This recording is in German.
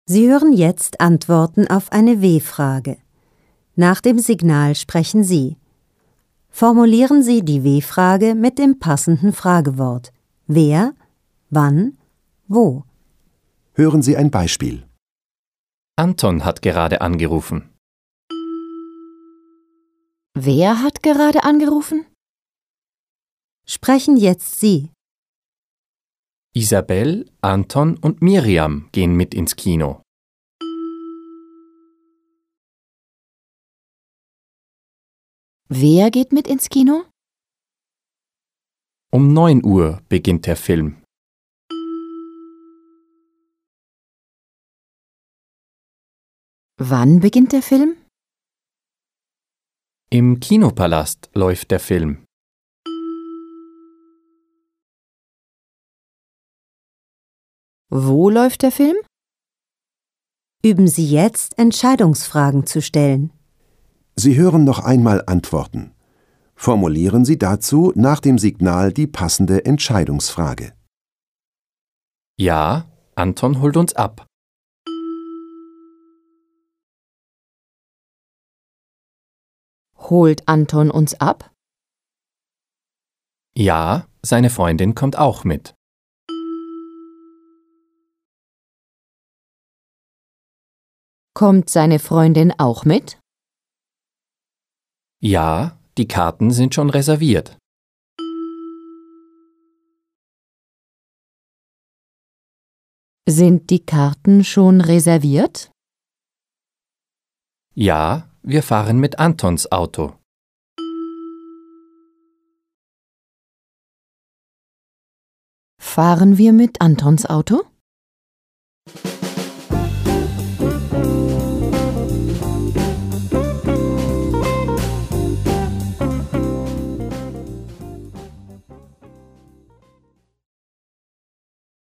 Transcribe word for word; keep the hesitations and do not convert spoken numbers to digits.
Sie hören jetzt Antworten auf eine W-Frage. Nach dem Signal sprechen Sie. Formulieren Sie die W-Frage mit dem passenden Fragewort. Wer, wann, wo. Hören Sie ein Beispiel. Anton hat gerade angerufen. Wer hat gerade angerufen? Sprechen jetzt Sie. Isabel, Anton und Miriam gehen mit ins Kino. Wer geht mit ins Kino? Um neun Uhr beginnt der Film. Wann beginnt der Film? Im Kinopalast läuft der Film. Wo läuft der Film? Üben Sie jetzt, Entscheidungsfragen zu stellen. Sie hören noch einmal Antworten. Formulieren Sie dazu nach dem Signal die passende Entscheidungsfrage. Ja, Anton holt uns ab. Holt Anton uns ab? Ja, seine Freundin kommt auch mit. Kommt seine Freundin auch mit? Ja, die Karten sind schon reserviert. Sind die Karten schon reserviert? Ja, wir fahren mit Antons Auto. Fahren wir mit Antons Auto?